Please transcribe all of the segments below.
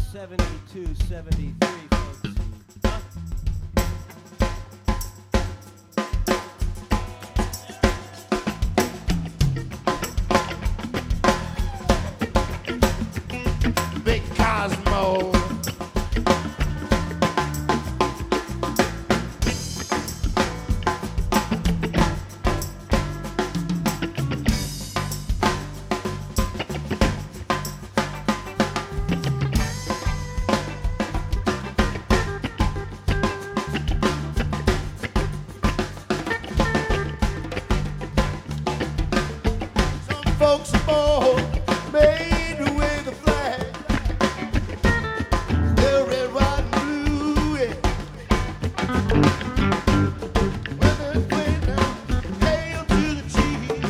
72, 73, folks. Huh? Big Cosmo. Some folks born made to wave the flag. They're red, white, and blue. Yeah. When they're playing down, hail to the chief.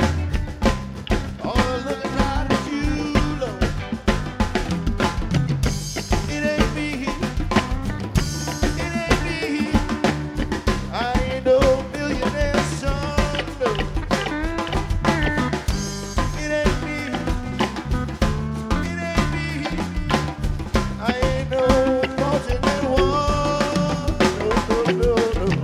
All looking right at you, Lord. It ain't me. It ain't me. I ain't no millionaire son, no. It ain't me. It ain't me. I ain't no fortunate one. No, no, no, no.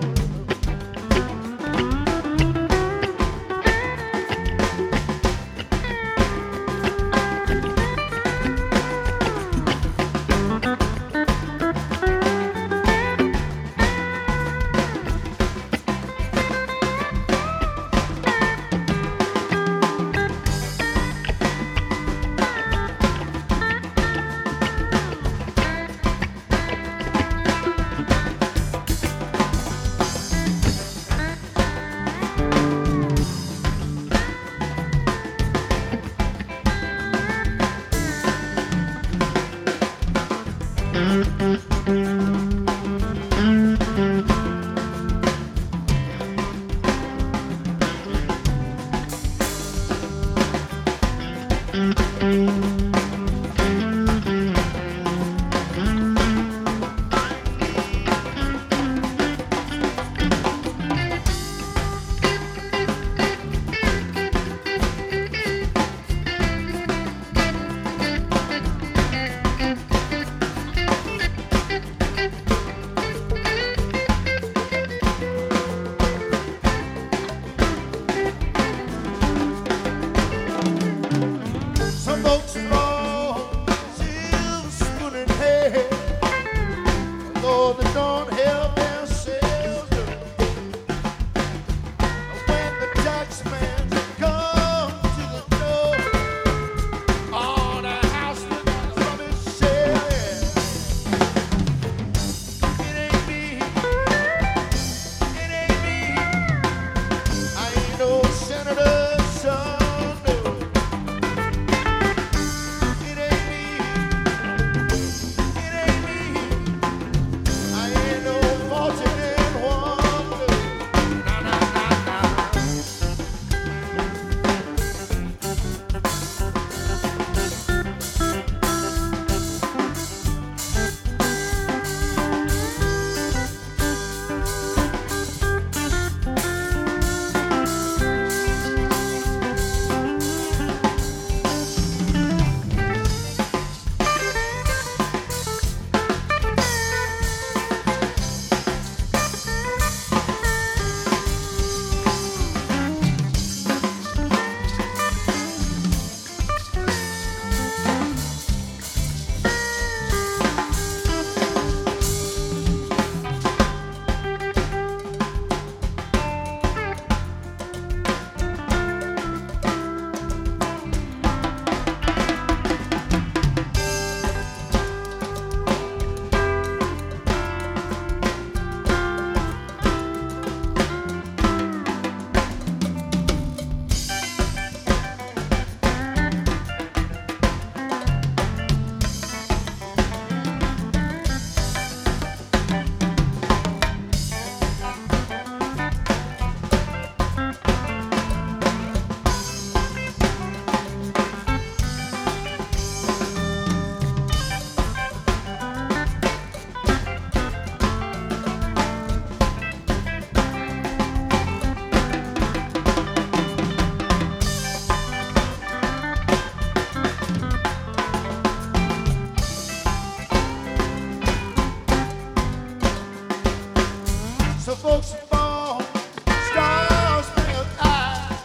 the folks born stars in your eyes.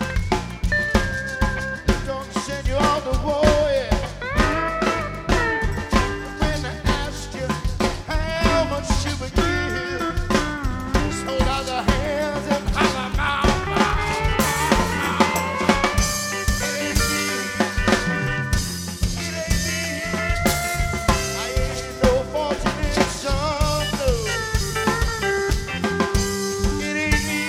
Don't send you all the war, yeah. When I ask you how much you would give, just hold out the hands and holler, mama. It ain't me. It ain't me. I ain't no fortunate son, no. It ain't me.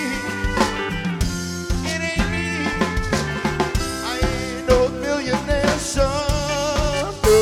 It ain't me. I ain't no millionaire son, no.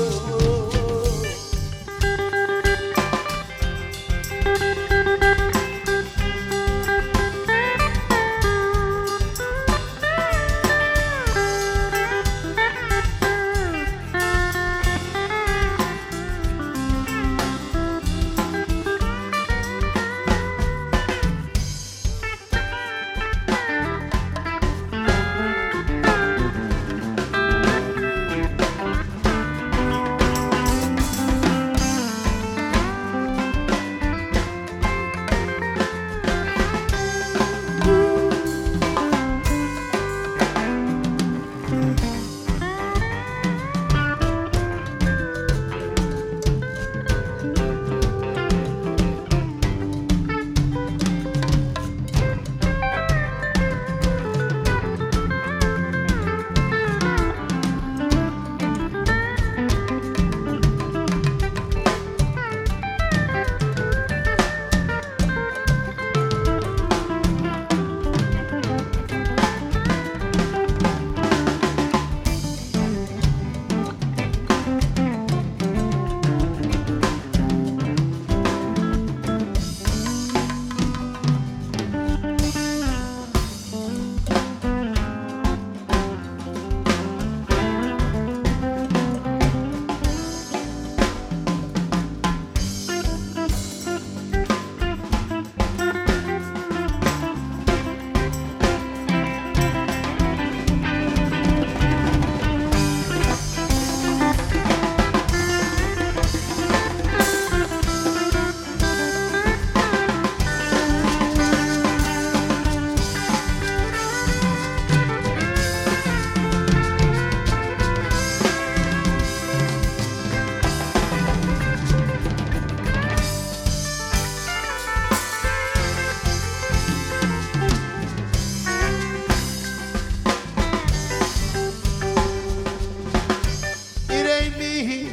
It ain't me.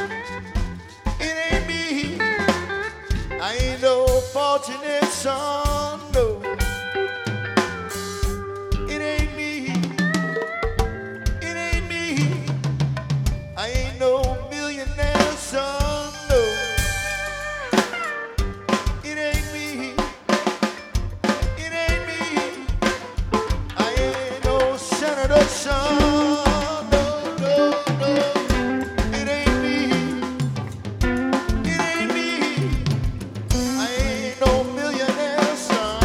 It ain't me. I ain't no fortunate son, no. It ain't me. It ain't me. I ain't no millionaire son, no. It ain't me. It ain't me. I ain't no senator son, no, no, no. It ain't me. It ain't me. I ain't no millionaire son.